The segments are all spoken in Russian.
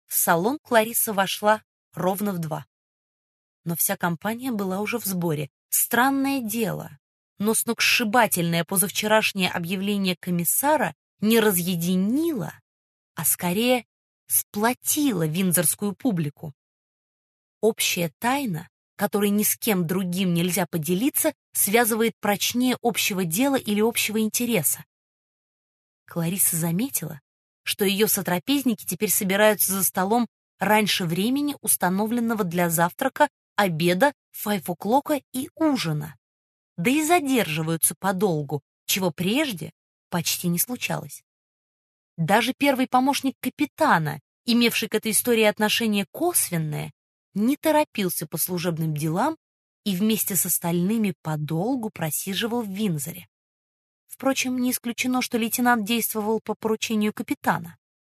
В салон Клариса вошла ровно в 2. Но вся компания была уже в сборе. Странное дело, но сногсшибательное позавчерашнее объявление комиссара не разъединило, а скорее сплотило виндзорскую публику. Общая тайна, которой ни с кем другим нельзя поделиться, связывает прочнее общего дела или общего интереса. Клариса заметила, что ее сотрапезники теперь собираются за столом раньше времени, установленного для завтрака, обеда, 5 o'clock и ужина, да и задерживаются подолгу, чего прежде почти не случалось. Даже первый помощник капитана, имевший к этой истории отношение косвенное, не торопился по служебным делам и вместе с остальными подолгу просиживал в Виндзоре. Впрочем, не исключено, что лейтенант действовал по поручению капитана.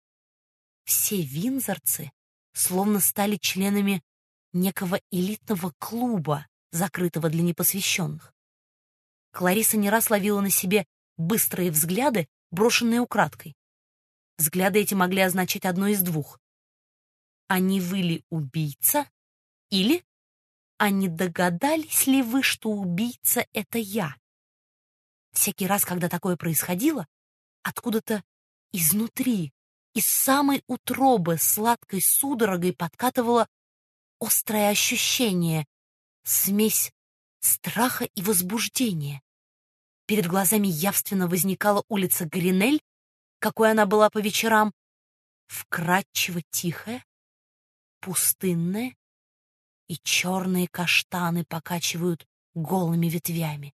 Все виндзорцы словно стали членами некого элитного клуба, закрытого для непосвященных. Клариса не раз ловила на себе быстрые взгляды, брошенные украдкой. Взгляды эти могли означать одно из двух. А не вы ли убийца? Или а не догадались ли вы, что убийца — это я? Всякий раз, когда такое происходило, откуда-то изнутри, из самой утробы сладкой судорогой подкатывало острое ощущение, смесь страха и возбуждения. Перед глазами явственно возникала улица Гринель, какой она была по вечерам, вкрадчиво тихая, пустынная, и черные каштаны покачивают голыми ветвями.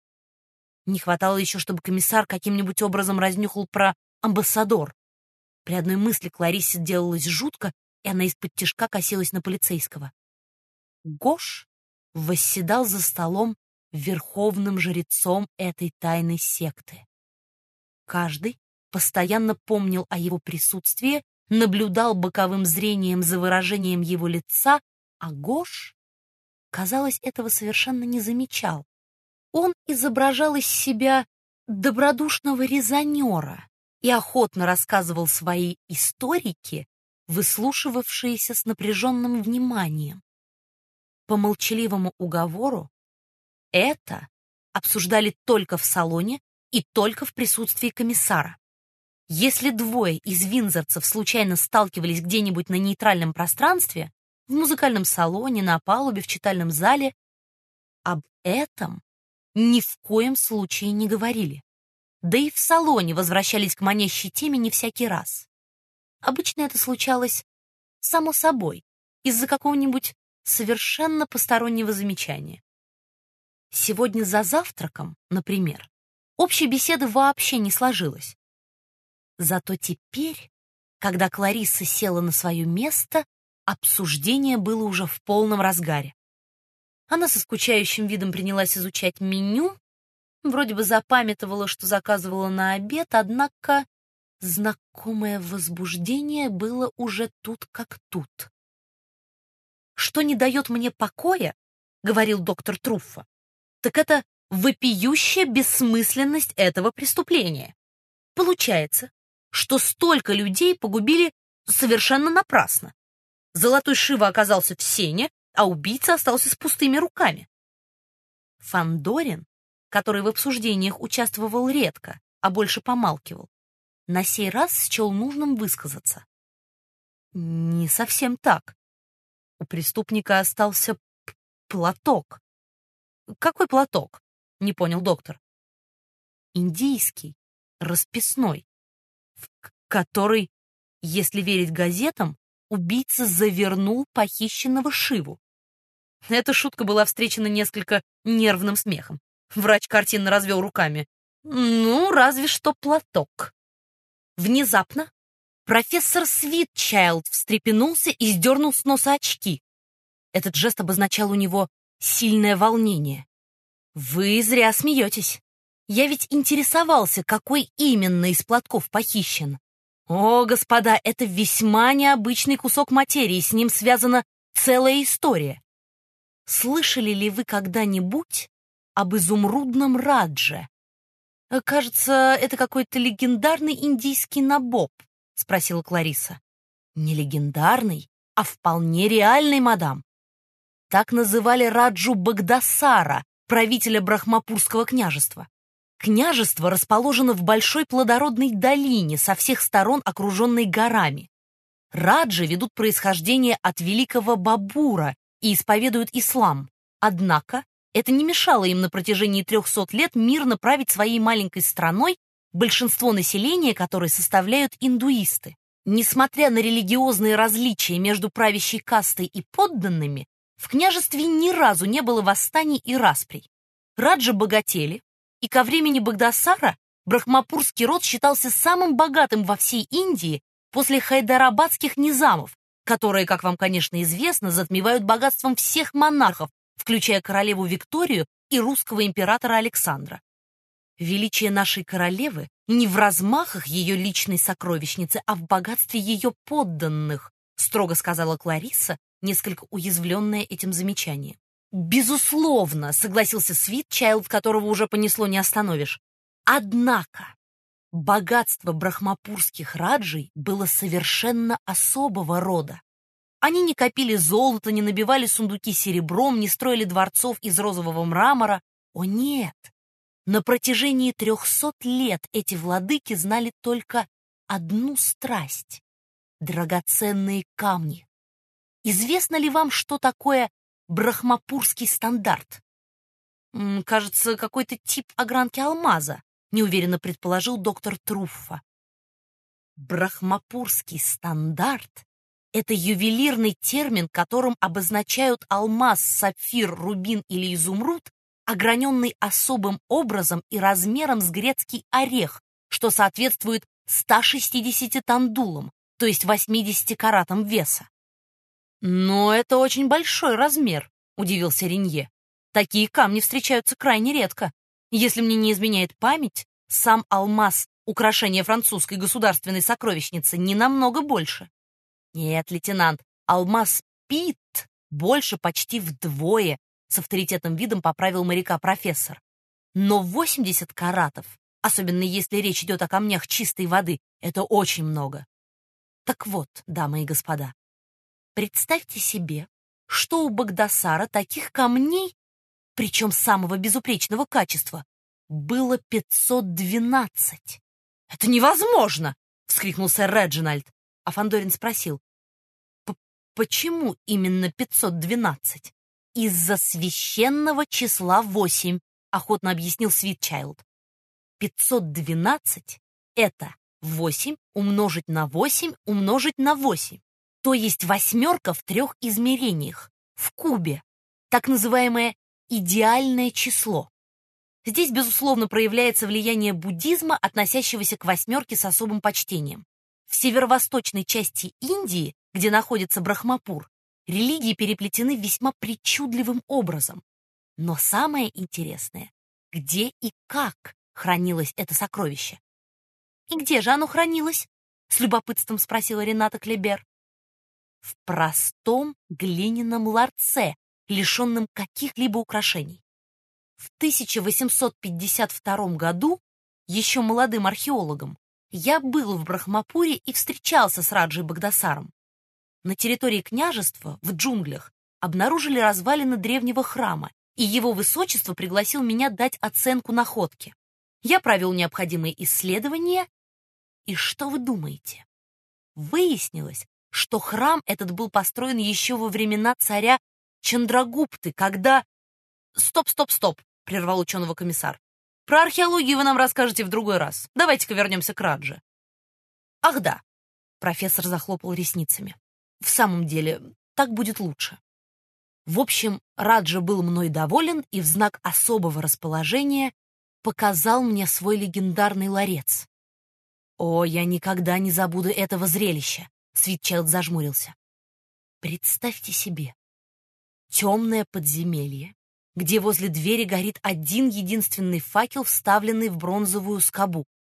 Не хватало еще, чтобы комиссар каким-нибудь образом разнюхал про амбассадор. При одной мысли Кларисе делалось жутко, и она из-под косилась на полицейского. Гош восседал за столом верховным жрецом этой тайной секты. Каждый постоянно помнил о его присутствии, наблюдал боковым зрением за выражением его лица, а Гош, казалось, этого совершенно не замечал. Он изображал из себя добродушного резонера и охотно рассказывал свои историки, выслушивавшиеся с напряженным вниманием. По молчаливому уговору это обсуждали только в салоне и только в присутствии комиссара. Если двое из виндзорцев случайно сталкивались где-нибудь на нейтральном пространстве, в музыкальном салоне, на палубе, в читальном зале, об этом ни в коем случае не говорили. Да и в салоне возвращались к манящей теме не всякий раз. Обычно это случалось само собой, из-за какого-нибудь совершенно постороннего замечания. Сегодня за завтраком, например, общей беседы вообще не сложилось. Зато теперь, когда Клариса села на свое место, обсуждение было уже в полном разгаре. Она со скучающим видом принялась изучать меню, вроде бы запамятовала, что заказывала на обед, однако знакомое возбуждение было уже тут как тут. «Что не дает мне покоя, — говорил доктор Труффо, — так это вопиющая бессмысленность этого преступления. Получается, что столько людей погубили совершенно напрасно. Золотой Шива оказался в сене, а убийца остался с пустыми руками». Фандорин, который в обсуждениях участвовал редко, а больше помалкивал, на сей раз счел нужным высказаться. Не совсем так. У преступника остался платок. Какой платок? Не понял доктор. Индийский, расписной, в который, если верить газетам, убийца завернул похищенного Шиву. Эта шутка была встречена несколько нервным смехом. Врач картинно развел руками. Ну, разве что платок. Внезапно профессор Свитчайлд встрепенулся и сдернул с носа очки. Этот жест обозначал у него сильное волнение. «Вы зря смеетесь. Я ведь интересовался, какой именно из платков похищен. О, господа, это весьма необычный кусок материи, с ним связана целая история. Слышали ли вы когда-нибудь об изумрудном Радже? Кажется, это какой-то легендарный индийский набоб», — спросила Клариса. Не легендарной, а вполне реальной, мадам. Так называли Раджу Багдасара, правителя Брахмапурского княжества. Княжество расположено в большой плодородной долине, со всех сторон окруженной горами. Раджи ведут происхождение от великого Бабура и исповедуют ислам. Однако это не мешало им на протяжении 300 лет мирно править своей маленькой страной, большинство населения которой составляют индуисты. Несмотря на религиозные различия между правящей кастой и подданными, в княжестве ни разу не было восстаний и расприй. Раджи богатели, и ко времени Багдасара брахмапурский род считался самым богатым во всей Индии после хайдарабадских низамов, которые, как вам, конечно, известно, затмевают богатством всех монархов, включая королеву Викторию и русского императора Александра. Величие нашей королевы не в размахах ее личной сокровищницы, а в богатстве ее подданных, строго сказала Кларисса, несколько уязвленная этим замечанием. «Безусловно», — согласился Свитчайлд, которого уже понесло не остановишь. Однако богатство брахмапурских раджей было совершенно особого рода. Они не копили золото, не набивали сундуки серебром, не строили дворцов из розового мрамора. О нет! На протяжении 300 лет эти владыки знали только одну страсть — драгоценные камни. Известно ли вам, что такое брахмапурский стандарт? Кажется, какой-то тип огранки алмаза, неуверенно предположил доктор Труффа. Брахмапурский стандарт — это ювелирный термин, которым обозначают алмаз, сапфир, рубин или изумруд, ограненный особым образом и размером с грецкий орех, что соответствует 160 тандулам, то есть 80 каратам веса. «Но это очень большой размер», — удивился Ренье. «Такие камни встречаются крайне редко. Если мне не изменяет память, сам алмаз, украшение французской государственной сокровищницы, не намного больше». «Нет, лейтенант, алмаз Пит больше почти вдвое», — с авторитетным видом поправил моряка профессор. «Но 80 каратов, особенно если речь идет о камнях чистой воды, это очень много». Так вот, дамы и господа, представьте себе, что у Багдасара таких камней, причем самого безупречного качества, было 512. «Это невозможно!» — вскрикнул сэр Реджинальд. А Фандорин спросил: «Почему именно 512?» «Из-за священного числа 8», — охотно объяснил Свитчайлд. 512 — это 8 умножить на 8 умножить на 8. То есть восьмерка в 3 измерениях, в кубе, так называемое идеальное число. Здесь, безусловно, проявляется влияние буддизма, относящегося к восьмерке с особым почтением. В северо-восточной части Индии, где находится Брахмапур, религии переплетены весьма причудливым образом. Но самое интересное, где и как хранилось это сокровище. «И где же оно хранилось?» — с любопытством спросила Рената Клебер. «В простом глиняном ларце, лишенном каких-либо украшений. В 1852 году, еще молодым археологом, я был в Брахмапуре и встречался с Раджей Багдасаром. На территории княжества, в джунглях, обнаружили развалины древнего храма, и его высочество пригласил меня дать оценку находке. Я провел необходимые исследования, и что вы думаете? Выяснилось, что храм этот был построен еще во времена царя Чандрагупты, когда... «Стоп, прервал ученого комиссар. «Про археологию вы нам расскажете в другой раз. Давайте-ка вернемся к Радже». «Ах да», — профессор захлопал ресницами. «В самом деле, так будет лучше». В общем, Раджа был мной доволен и в знак особого расположения показал мне свой легендарный ларец. О, я никогда не забуду этого зрелища, Свитчайлд зажмурился. Представьте себе, темное подземелье, где возле двери горит один единственный факел, вставленный в бронзовую скобу.